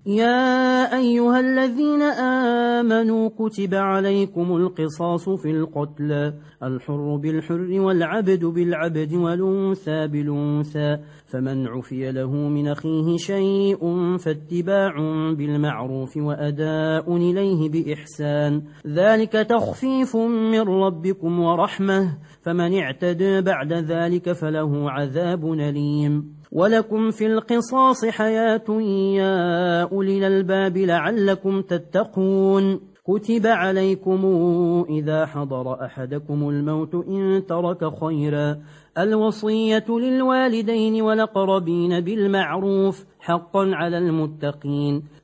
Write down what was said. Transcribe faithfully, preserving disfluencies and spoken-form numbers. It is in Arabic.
يا أيها الذين آمنوا كتب عليكم القصاص في القتلى الحر بالحر والعبد بالعبد والأنثى بالأنثى فمن عفي له من أخيه شيء فاتباع بالمعروف وأداء إليه بإحسان ذلك تخفيف من ربكم ورحمة فمن اعتدى بعد ذلك فله عذاب أليم ولكم في القصاص حياة يا أولي الألباب لعلكم تتقون كتب عليكم إذا حضر أحدكم الموت إن ترك خيرا الوصية للوالدين والأقربين بالمعروف حقا على المتقين